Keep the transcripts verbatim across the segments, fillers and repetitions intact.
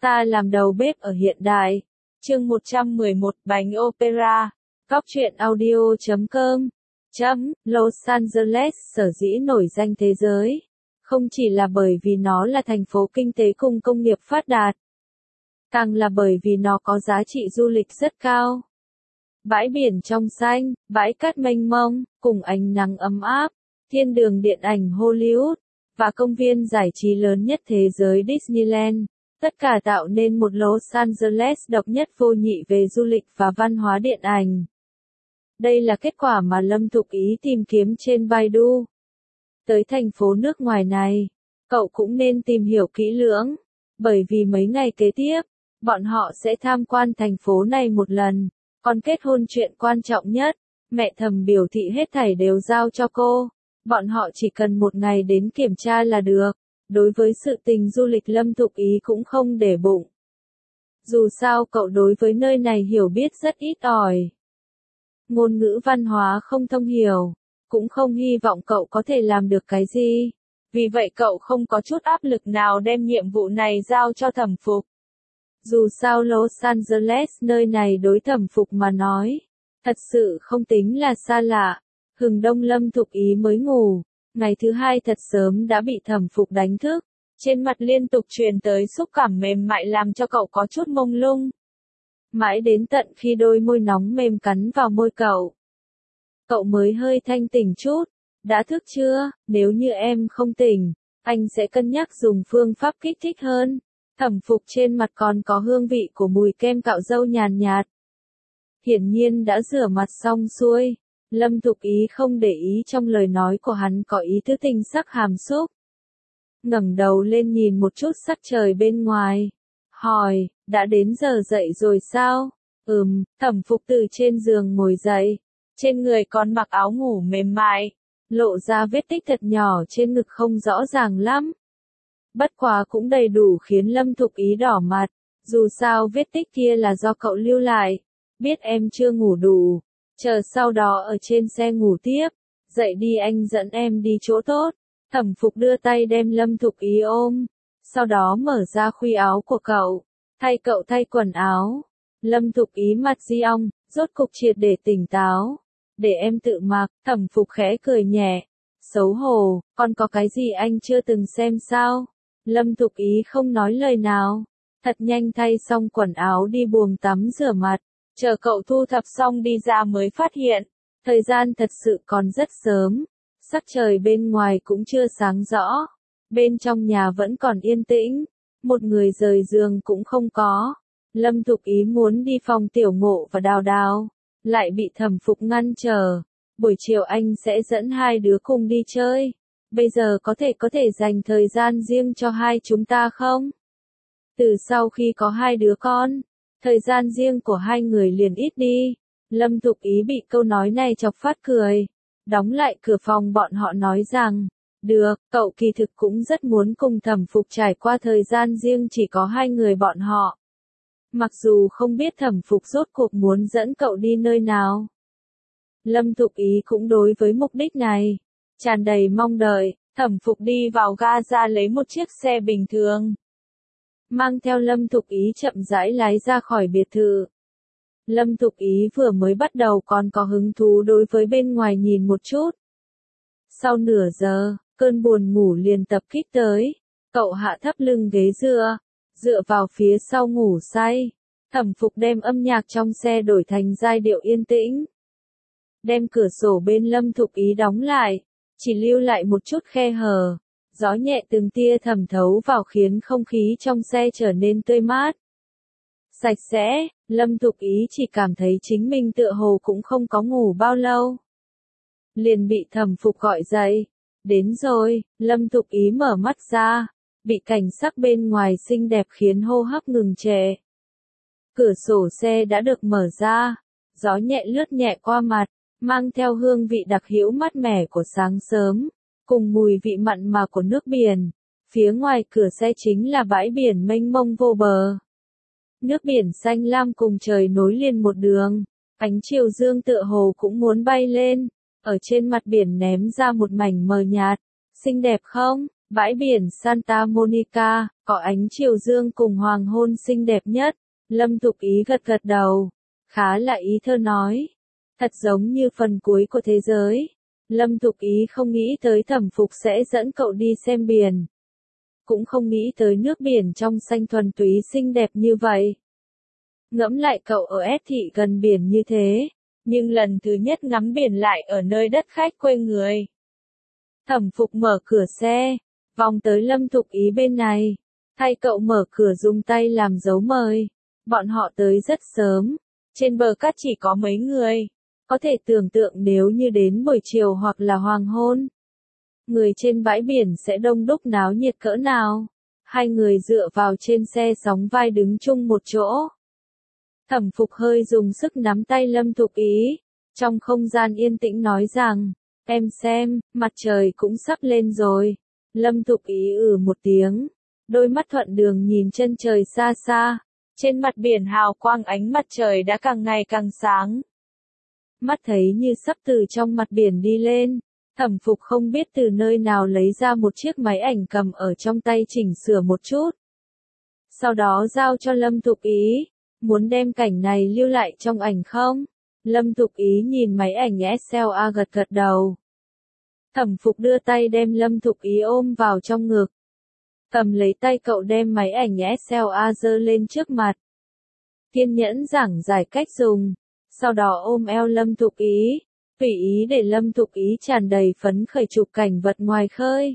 Ta làm đầu bếp ở hiện đại. Chương một trăm mười một Bánh opera. Góc truyện audio chấm com. Chấm, Los Angeles sở dĩ nổi danh thế giới. Không chỉ là bởi vì nó là thành phố kinh tế cùng công nghiệp phát đạt. Càng là bởi vì nó có giá trị du lịch rất cao. Bãi biển trong xanh, bãi cát mênh mông, cùng ánh nắng ấm áp, thiên đường điện ảnh Hollywood, và công viên giải trí lớn nhất thế giới Disneyland. Tất cả tạo nên một Los Angeles độc nhất vô nhị về du lịch và văn hóa điện ảnh. Đây là kết quả mà Lâm Thục Ý tìm kiếm trên Baidu. Tới thành phố nước ngoài này, cậu cũng nên tìm hiểu kỹ lưỡng, bởi vì mấy ngày kế tiếp, bọn họ sẽ tham quan thành phố này một lần. Còn kết hôn chuyện quan trọng nhất, mẹ thầm biểu thị hết thảy đều giao cho cô. Bọn họ chỉ cần một ngày đến kiểm tra là được. Đối với sự tình du lịch Lâm Thục Ý cũng không để bụng. Dù sao cậu đối với nơi này hiểu biết rất ít ỏi. Ngôn ngữ văn hóa không thông hiểu, cũng không hy vọng cậu có thể làm được cái gì. Vì vậy cậu không có chút áp lực nào đem nhiệm vụ này giao cho Thẩm Phục. Dù sao Los Angeles nơi này đối Thẩm Phục mà nói, thật sự không tính là xa lạ. Hừng đông Lâm Thục Ý mới ngủ. Ngày thứ hai thật sớm đã bị Thẩm Phục đánh thức, trên mặt liên tục truyền tới xúc cảm mềm mại làm cho cậu có chút mông lung. Mãi đến tận khi đôi môi nóng mềm cắn vào môi cậu, cậu mới hơi thanh tỉnh chút. Đã thức chưa? Nếu như em không tỉnh, anh sẽ cân nhắc dùng phương pháp kích thích hơn. Thẩm Phục trên mặt còn có hương vị của mùi kem cạo râu nhàn nhạt. Hiển nhiên đã rửa mặt xong xuôi. Lâm Thục Ý không để ý trong lời nói của hắn có ý tứ tình sắc hàm xúc. Ngẩng đầu lên nhìn một chút sắc trời bên ngoài. Hỏi, đã đến giờ dậy rồi sao? Ừm, Thẩm Phục từ trên giường ngồi dậy. Trên người còn mặc áo ngủ mềm mại. Lộ ra vết tích thật nhỏ trên ngực không rõ ràng lắm. Bất quá cũng đầy đủ khiến Lâm Thục Ý đỏ mặt. Dù sao vết tích kia là do cậu lưu lại. Biết em chưa ngủ đủ. Chờ sau đó ở trên xe ngủ tiếp. Dậy đi anh dẫn em đi chỗ tốt. Thẩm Phục đưa tay đem Lâm Thục Ý ôm. Sau đó mở ra khuy áo của cậu. Thay cậu thay quần áo. Lâm Thục Ý mặt di ong, rốt cục triệt để tỉnh táo. Để em tự mặc. Thẩm Phục khẽ cười nhẹ. Xấu hổ, còn có cái gì anh chưa từng xem sao? Lâm Thục Ý không nói lời nào. Thật nhanh thay xong quần áo đi buồng tắm rửa mặt. Chờ cậu thu thập xong đi ra mới phát hiện, thời gian thật sự còn rất sớm, sắc trời bên ngoài cũng chưa sáng rõ, bên trong nhà vẫn còn yên tĩnh, một người rời giường cũng không có. Lâm Thục Ý muốn đi phòng Tiểu Ngộ và Đào Đào, lại bị Thẩm Phục ngăn trở. Buổi chiều anh sẽ dẫn hai đứa cùng đi chơi, bây giờ có thể có thể dành thời gian riêng cho hai chúng ta không? Từ sau khi có hai đứa con, thời gian riêng của hai người liền ít đi. Lâm Thục Ý bị câu nói này chọc phát cười. Đóng lại cửa phòng bọn họ nói rằng, được, cậu kỳ thực cũng rất muốn cùng Thẩm Phục trải qua thời gian riêng chỉ có hai người bọn họ. Mặc dù không biết Thẩm Phục rốt cuộc muốn dẫn cậu đi nơi nào. Lâm Thục Ý cũng đối với mục đích này tràn đầy mong đợi. Thẩm Phục đi vào ga ra lấy một chiếc xe bình thường, mang theo Lâm Thục Ý chậm rãi lái ra khỏi biệt thự. Lâm Thục Ý vừa mới bắt đầu còn có hứng thú đối với bên ngoài nhìn một chút. Sau nửa giờ, cơn buồn ngủ liền tập kích tới. Cậu hạ thấp lưng ghế dựa, dựa vào phía sau ngủ say. Thẩm Phục đem âm nhạc trong xe đổi thành giai điệu yên tĩnh. Đem cửa sổ bên Lâm Thục Ý đóng lại, chỉ lưu lại một chút khe hở. Gió nhẹ từng tia thẩm thấu vào khiến không khí trong xe trở nên tươi mát. Sạch sẽ, Lâm Thục Ý chỉ cảm thấy chính mình tựa hồ cũng không có ngủ bao lâu. Liền bị Thẩm Phục gọi dậy. Đến rồi, Lâm Thục Ý mở mắt ra, bị cảnh sắc bên ngoài xinh đẹp khiến hô hấp ngừng trệ. Cửa sổ xe đã được mở ra, gió nhẹ lướt nhẹ qua mặt, mang theo hương vị đặc hữu mát mẻ của sáng sớm. Cùng mùi vị mặn mà của nước biển. Phía ngoài cửa xe chính là bãi biển mênh mông vô bờ. Nước biển xanh lam cùng trời nối liền một đường. Ánh chiều dương tựa hồ cũng muốn bay lên. Ở trên mặt biển ném ra một mảnh mờ nhạt. Xinh đẹp không? Bãi biển Santa Monica, có ánh chiều dương cùng hoàng hôn xinh đẹp nhất. Lâm Thục Ý gật gật đầu. Khá là ý thơ nói. Thật giống như phần cuối của thế giới. Lâm Thục Ý không nghĩ tới Thẩm Phục sẽ dẫn cậu đi xem biển. Cũng không nghĩ tới nước biển trong xanh thuần túy xinh đẹp như vậy. Ngẫm lại cậu ở S thị gần biển như thế, nhưng lần thứ nhất ngắm biển lại ở nơi đất khách quê người. Thẩm Phục mở cửa xe, vòng tới Lâm Thục Ý bên này, thay cậu mở cửa dùng tay làm dấu mời. Bọn họ tới rất sớm, trên bờ cát chỉ có mấy người, có thể tưởng tượng nếu như đến buổi chiều hoặc là hoàng hôn. Người trên bãi biển sẽ đông đúc náo nhiệt cỡ nào. Hai người dựa vào trên xe sóng vai đứng chung một chỗ. Thẩm Phục hơi dùng sức nắm tay Lâm Thục Ý, trong không gian yên tĩnh nói rằng, em xem, mặt trời cũng sắp lên rồi. Lâm Thục Ý ừ một tiếng, đôi mắt thuận đường nhìn chân trời xa xa, trên mặt biển hào quang ánh mặt trời đã càng ngày càng sáng. Mắt thấy như sắp từ trong mặt biển đi lên, Thẩm Phục không biết từ nơi nào lấy ra một chiếc máy ảnh cầm ở trong tay chỉnh sửa một chút. Sau đó giao cho Lâm Thục Ý, muốn đem cảnh này lưu lại trong ảnh không? Lâm Thục Ý nhìn máy ảnh ét lờ a gật gật đầu. Thẩm Phục đưa tay đem Lâm Thục Ý ôm vào trong ngực. Cầm lấy tay cậu đem máy ảnh ét lờ a giơ lên trước mặt. Kiên nhẫn giảng giải cách dùng, sau đó ôm eo Lâm Thục Ý, tùy ý để Lâm Thục Ý tràn đầy phấn khởi chụp cảnh vật ngoài khơi.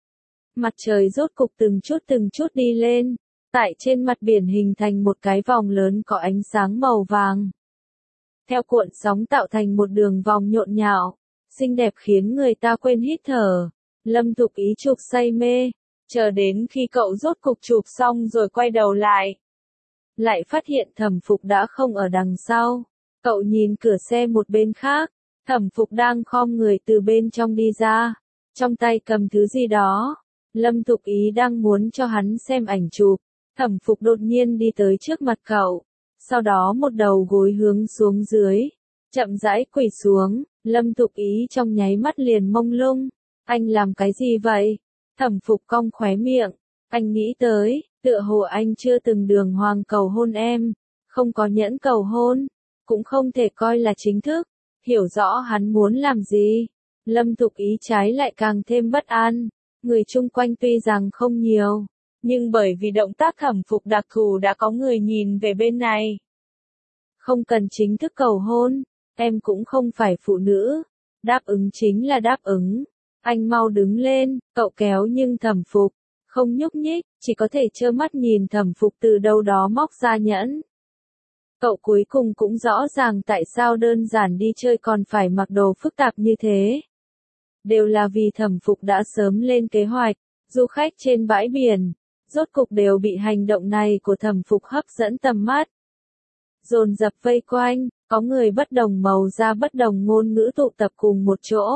Mặt trời rốt cục từng chút từng chút đi lên, tại trên mặt biển hình thành một cái vòng lớn có ánh sáng màu vàng. Theo cuộn sóng tạo thành một đường vòng nhộn nhạo, xinh đẹp khiến người ta quên hít thở. Lâm Thục Ý chụp say mê, chờ đến khi cậu rốt cục chụp xong rồi quay đầu lại. Lại phát hiện Thẩm Phục đã không ở đằng sau. Cậu nhìn cửa xe một bên khác, Thẩm Phục đang khom người từ bên trong đi ra, trong tay cầm thứ gì đó. Lâm Thục Ý đang muốn cho hắn xem ảnh chụp, Thẩm Phục đột nhiên đi tới trước mặt cậu, sau đó một đầu gối hướng xuống dưới, chậm rãi quỳ xuống. Lâm Thục Ý trong nháy mắt liền mông lung, anh làm cái gì vậy? Thẩm Phục cong khóe miệng, anh nghĩ tới, tựa hồ anh chưa từng đường hoàng cầu hôn em, không có nhẫn cầu hôn, cũng không thể coi là chính thức, hiểu rõ hắn muốn làm gì. Lâm Thục Ý trái lại càng thêm bất an, người chung quanh tuy rằng không nhiều, nhưng bởi vì động tác Thẩm Phục đặc thù đã có người nhìn về bên này. Không cần chính thức cầu hôn, em cũng không phải phụ nữ, đáp ứng chính là đáp ứng. Anh mau đứng lên, cậu kéo nhưng Thẩm Phục không nhúc nhích, chỉ có thể trơ mắt nhìn Thẩm Phục từ đâu đó móc ra nhẫn. Cậu cuối cùng cũng rõ ràng tại sao đơn giản đi chơi còn phải mặc đồ phức tạp như thế. Đều là vì Thẩm Phục đã sớm lên kế hoạch, du khách trên bãi biển, rốt cục đều bị hành động này của Thẩm Phục hấp dẫn tầm mắt. Dồn dập vây quanh, có người bất đồng màu da bất đồng ngôn ngữ tụ tập cùng một chỗ.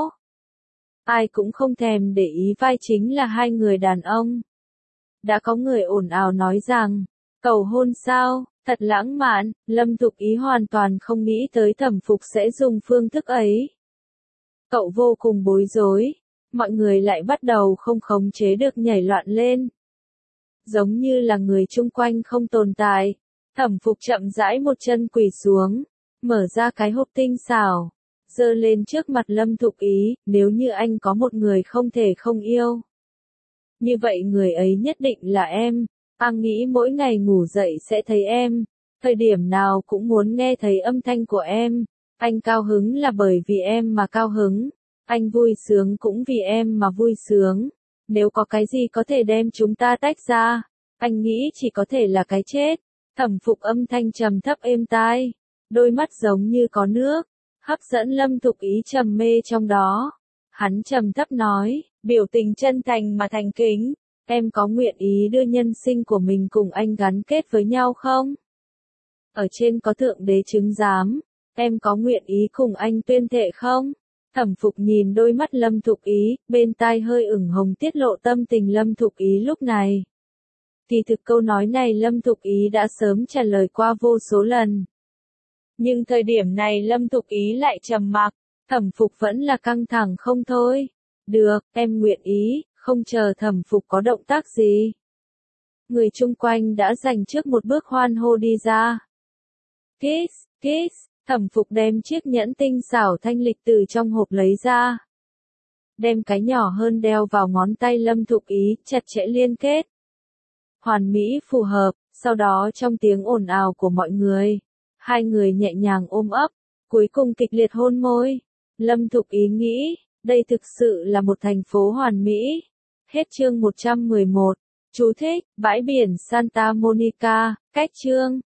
Ai cũng không thèm để ý vai chính là hai người đàn ông. Đã có người ồn ào nói rằng, cầu hôn sao, thật lãng mạn. Lâm Thục Ý hoàn toàn không nghĩ tới Thẩm Phục sẽ dùng phương thức ấy. Cậu vô cùng bối rối, mọi người lại bắt đầu không khống chế được nhảy loạn lên. Giống như là người chung quanh không tồn tại. Thẩm Phục chậm rãi một chân quỳ xuống, mở ra cái hộp tinh xảo, giơ lên trước mặt Lâm Thục Ý, nếu như anh có một người không thể không yêu. Như vậy người ấy nhất định là em, anh nghĩ mỗi ngày ngủ dậy sẽ thấy em, thời điểm nào cũng muốn nghe thấy âm thanh của em, anh cao hứng là bởi vì em mà cao hứng, anh vui sướng cũng vì em mà vui sướng, nếu có cái gì có thể đem chúng ta tách ra, anh nghĩ chỉ có thể là cái chết. Thẩm Phục âm thanh trầm thấp êm tai, đôi mắt giống như có nước, hấp dẫn Lâm Thục Ý trầm mê trong đó. Hắn trầm thấp nói, biểu tình chân thành mà thành kính, em có nguyện ý đưa nhân sinh của mình cùng anh gắn kết với nhau không? Ở trên có thượng đế chứng giám, em có nguyện ý cùng anh tuyên thệ không? Thẩm Phục nhìn đôi mắt Lâm Thục Ý, bên tai hơi ửng hồng tiết lộ tâm tình Lâm Thục Ý lúc này. Kỳ thực câu nói này Lâm Thục Ý đã sớm trả lời qua vô số lần. Nhưng thời điểm này Lâm Thục Ý lại trầm mặc, Thẩm Phục vẫn là căng thẳng không thôi. Được, em nguyện ý, Không chờ Thẩm Phục có động tác gì, người chung quanh đã dành trước một bước hoan hô đi ra. Kiss, kiss, Thẩm Phục đem chiếc nhẫn tinh xảo thanh lịch từ trong hộp lấy ra. Đem cái nhỏ hơn đeo vào ngón tay Lâm Thục Ý, chặt chẽ liên kết. Hoàn mỹ phù hợp, sau đó trong tiếng ồn ào của mọi người, hai người nhẹ nhàng ôm ấp, cuối cùng kịch liệt hôn môi. Lâm Thục Ý nghĩ, đây thực sự là một thành phố hoàn mỹ. Hết chương một trăm mười một. Chú thích, bãi biển Santa Monica, cách chương